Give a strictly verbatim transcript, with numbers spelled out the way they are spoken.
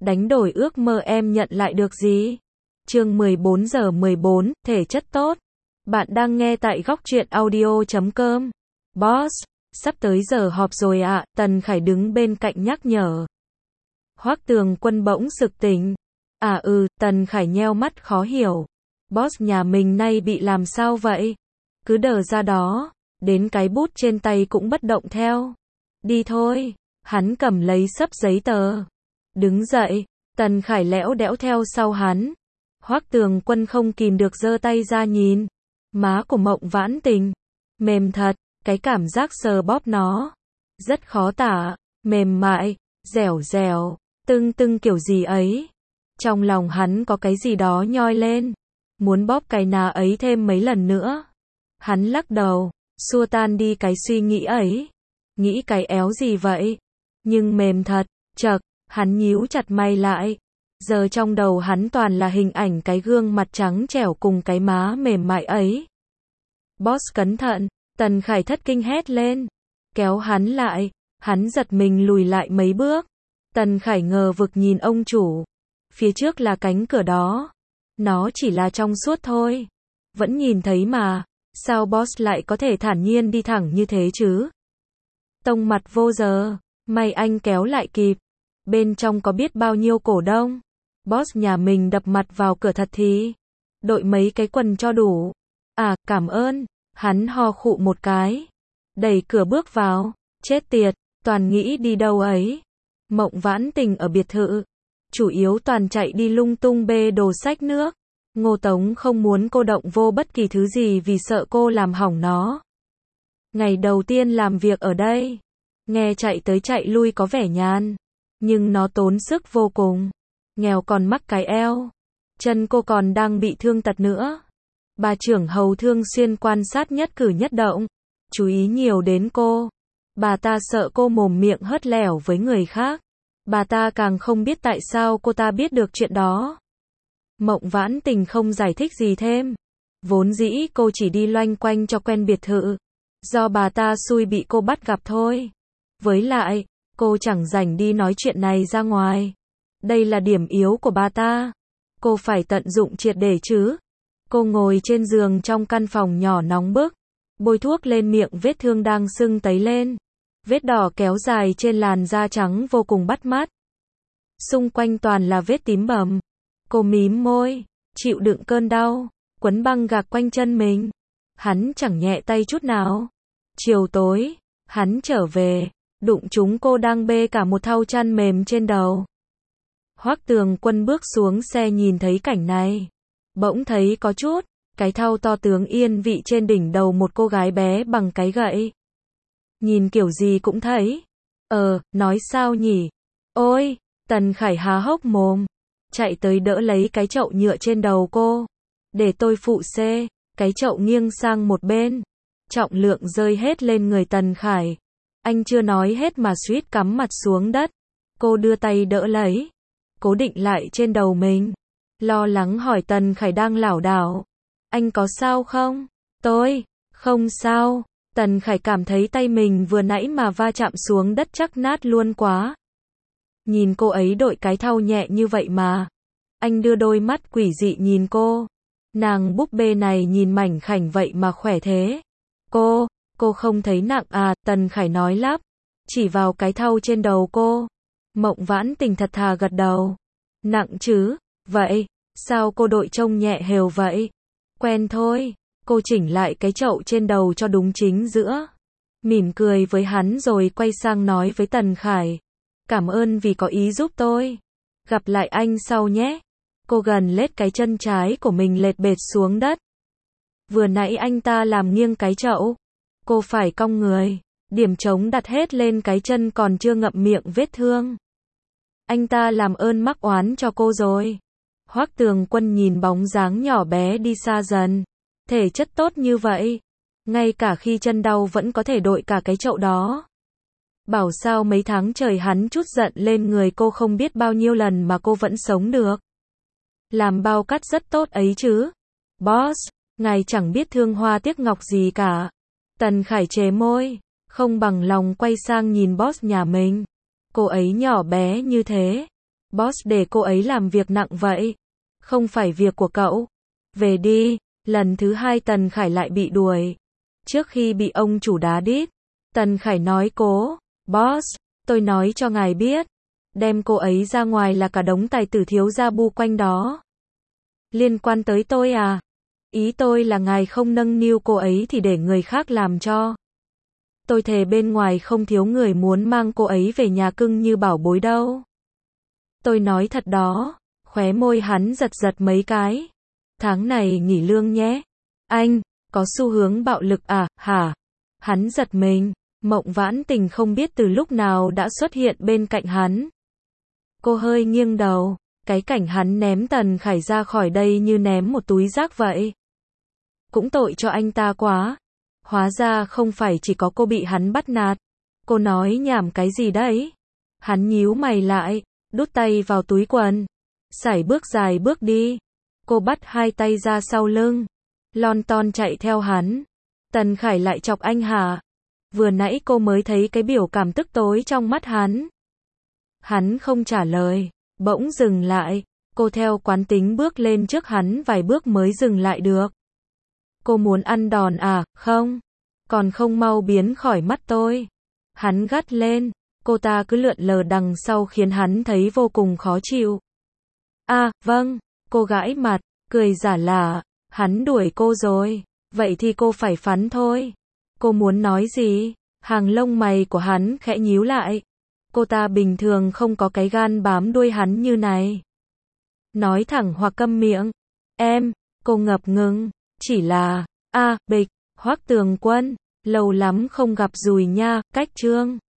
đánh đổi ước mơ em nhận lại được gì? Chương mười bốn giờ mười bốn, thể chất tốt. Bạn đang nghe tại góc truyện audio chấm com. Boss, sắp tới giờ họp rồi ạ, à, Tần Khải đứng bên cạnh nhắc nhở. Hoắc Tường Quân bỗng sực tỉnh. À ừ, Tần Khải nheo mắt khó hiểu. Boss nhà mình nay bị làm sao vậy? Cứ đờ ra đó, đến cái bút trên tay cũng bất động theo. Đi thôi, hắn cầm lấy xấp giấy tờ. Đứng dậy, Tần Khải lẽo đẽo theo sau hắn. Hoắc Tường Quân không kìm được giơ tay ra nhìn. Má của Mộng Vãn Tình. Mềm thật, cái cảm giác sờ bóp nó. Rất khó tả, mềm mại, dẻo dẻo, tưng tưng kiểu gì ấy. Trong lòng hắn có cái gì đó nhoi lên. Muốn bóp cái ná ấy thêm mấy lần nữa. Hắn lắc đầu, xua tan đi cái suy nghĩ ấy. Nghĩ cái éo gì vậy? Nhưng mềm thật, chậc, hắn nhíu chặt mày lại. Giờ trong đầu hắn toàn là hình ảnh cái gương mặt trắng trẻo cùng cái má mềm mại ấy. Boss cẩn thận, Tần Khải thất kinh hét lên. Kéo hắn lại, hắn giật mình lùi lại mấy bước. Tần Khải ngờ vực nhìn ông chủ. Phía trước là cánh cửa đó. Nó chỉ là trong suốt thôi. Vẫn nhìn thấy mà. Sao boss lại có thể thản nhiên đi thẳng như thế chứ? Tông mặt vô giờ. May anh kéo lại kịp. Bên trong có biết bao nhiêu cổ đông. Boss nhà mình đập mặt vào cửa thật thì. Đội mấy cái quần cho đủ. À, cảm ơn. Hắn ho khụ một cái. Đẩy cửa bước vào. Chết tiệt, toàn nghĩ đi đâu ấy. Mộng Vãn Tình ở biệt thự. Chủ yếu toàn chạy đi lung tung bê đồ xách nước. Ngô Tống không muốn cô động vô bất kỳ thứ gì vì sợ cô làm hỏng nó. Ngày đầu tiên làm việc ở đây. Nghe chạy tới chạy lui có vẻ nhàn. Nhưng nó tốn sức vô cùng. Nghèo còn mắc cái eo. Chân cô còn đang bị thương tật nữa. Bà trưởng hầu thường xuyên quan sát nhất cử nhất động. Chú ý nhiều đến cô. Bà ta sợ cô mồm miệng hớt lẻo với người khác. Bà ta càng không biết tại sao cô ta biết được chuyện đó. Mộng Vãn Tình không giải thích gì thêm. Vốn dĩ cô chỉ đi loanh quanh cho quen biệt thự. Do bà ta xui bị cô bắt gặp thôi. Với lại, cô chẳng rảnh đi nói chuyện này ra ngoài. Đây là điểm yếu của bà ta. Cô phải tận dụng triệt để chứ. Cô ngồi trên giường trong căn phòng nhỏ nóng bức. Bôi thuốc lên miệng vết thương đang sưng tấy lên. Vết đỏ kéo dài trên làn da trắng vô cùng bắt mắt. Xung quanh toàn là vết tím bầm. Cô mím môi, chịu đựng cơn đau, quấn băng gạc quanh chân mình. Hắn chẳng nhẹ tay chút nào. Chiều tối, hắn trở về, đụng chúng cô đang bê cả một thau chăn mềm trên đầu. Hoắc Tường Quân bước xuống xe nhìn thấy cảnh này. Bỗng thấy có chút, cái thau to tướng yên vị trên đỉnh đầu một cô gái bé bằng cái gậy. Nhìn kiểu gì cũng thấy. Ờ, nói sao nhỉ? Ôi, Tần Khải há hốc mồm. Chạy tới đỡ lấy cái chậu nhựa trên đầu cô. Để tôi phụ xe. Cái chậu nghiêng sang một bên. Trọng lượng rơi hết lên người Tần Khải. Anh chưa nói hết mà suýt cắm mặt xuống đất. Cô đưa tay đỡ lấy. Cố định lại trên đầu mình. Lo lắng hỏi Tần Khải đang lảo đảo. Anh có sao không? Tôi, không sao. Tần Khải cảm thấy tay mình vừa nãy mà va chạm xuống đất chắc nát luôn quá. Nhìn cô ấy đội cái thau nhẹ như vậy mà. Anh đưa đôi mắt quỷ dị nhìn cô. Nàng búp bê này nhìn mảnh khảnh vậy mà khỏe thế. Cô, cô không thấy nặng à? Tần Khải nói lắp. Chỉ vào cái thau trên đầu cô. Mộng Vãn Tình thật thà gật đầu. Nặng chứ? Vậy, sao cô đội trông nhẹ hều vậy? Quen thôi. Cô chỉnh lại cái chậu trên đầu cho đúng chính giữa. Mỉm cười với hắn rồi quay sang nói với Tần Khải. Cảm ơn vì có ý giúp tôi. Gặp lại anh sau nhé. Cô gần lết cái chân trái của mình lệch bệt xuống đất. Vừa nãy anh ta làm nghiêng cái chậu. Cô phải cong người. Điểm trống đặt hết lên cái chân còn chưa ngậm miệng vết thương. Anh ta làm ơn mắc oán cho cô rồi. Hoắc Tường Quân nhìn bóng dáng nhỏ bé đi xa dần. Thể chất tốt như vậy. Ngay cả khi chân đau vẫn có thể đội cả cái chậu đó. Bảo sao mấy tháng trời hắn chút giận lên người cô không biết bao nhiêu lần mà cô vẫn sống được. Làm bao cát rất tốt ấy chứ. Boss, ngài chẳng biết thương hoa tiếc ngọc gì cả. Tần Khải chề môi. Không bằng lòng quay sang nhìn boss nhà mình. Cô ấy nhỏ bé như thế. Boss để cô ấy làm việc nặng vậy. Không phải việc của cậu. Về đi. Lần thứ hai Tần Khải lại bị đuổi. Trước khi bị ông chủ đá đít, Tần Khải nói cố. Boss, tôi nói cho ngài biết. Đem cô ấy ra ngoài là cả đống tài tử thiếu gia bu quanh đó. Liên quan tới tôi à? Ý tôi là ngài không nâng niu cô ấy thì để người khác làm cho. Tôi thề bên ngoài không thiếu người muốn mang cô ấy về nhà cưng như bảo bối đâu. Tôi nói thật đó. Khóe môi hắn giật giật mấy cái. Tháng này nghỉ lương nhé. Anh, có xu hướng bạo lực à, hả? Hắn giật mình. Mộng Vãn Tình không biết từ lúc nào đã xuất hiện bên cạnh hắn. Cô hơi nghiêng đầu. Cái cảnh hắn ném Tần Khải ra khỏi đây như ném một túi rác vậy. Cũng tội cho anh ta quá. Hóa ra không phải chỉ có cô bị hắn bắt nạt. Cô nói nhảm cái gì đấy? Hắn nhíu mày lại, đút tay vào túi quần. Sải bước dài bước đi. Cô bắt hai tay ra sau lưng. Lon ton chạy theo hắn. Tần Khải lại chọc anh hả? Vừa nãy cô mới thấy cái biểu cảm tức tối trong mắt hắn. Hắn không trả lời. Bỗng dừng lại. Cô theo quán tính bước lên trước hắn vài bước mới dừng lại được. Cô muốn ăn đòn à, không? Còn không mau biến khỏi mắt tôi. Hắn gắt lên. Cô ta cứ lượn lờ đằng sau khiến hắn thấy vô cùng khó chịu. À, vâng. Cô gãi mặt, cười giả lả. Hắn đuổi cô rồi. Vậy thì cô phải phắn thôi. Cô muốn nói gì? Hàng lông mày của hắn khẽ nhíu lại. Cô ta bình thường không có cái gan bám đuôi hắn như này. Nói thẳng hoặc câm miệng. Em, cô ngập ngừng. Chỉ là, a, à, bịch, Hoắc Tường Quân, lâu lắm không gặp rồi nha, cách chương.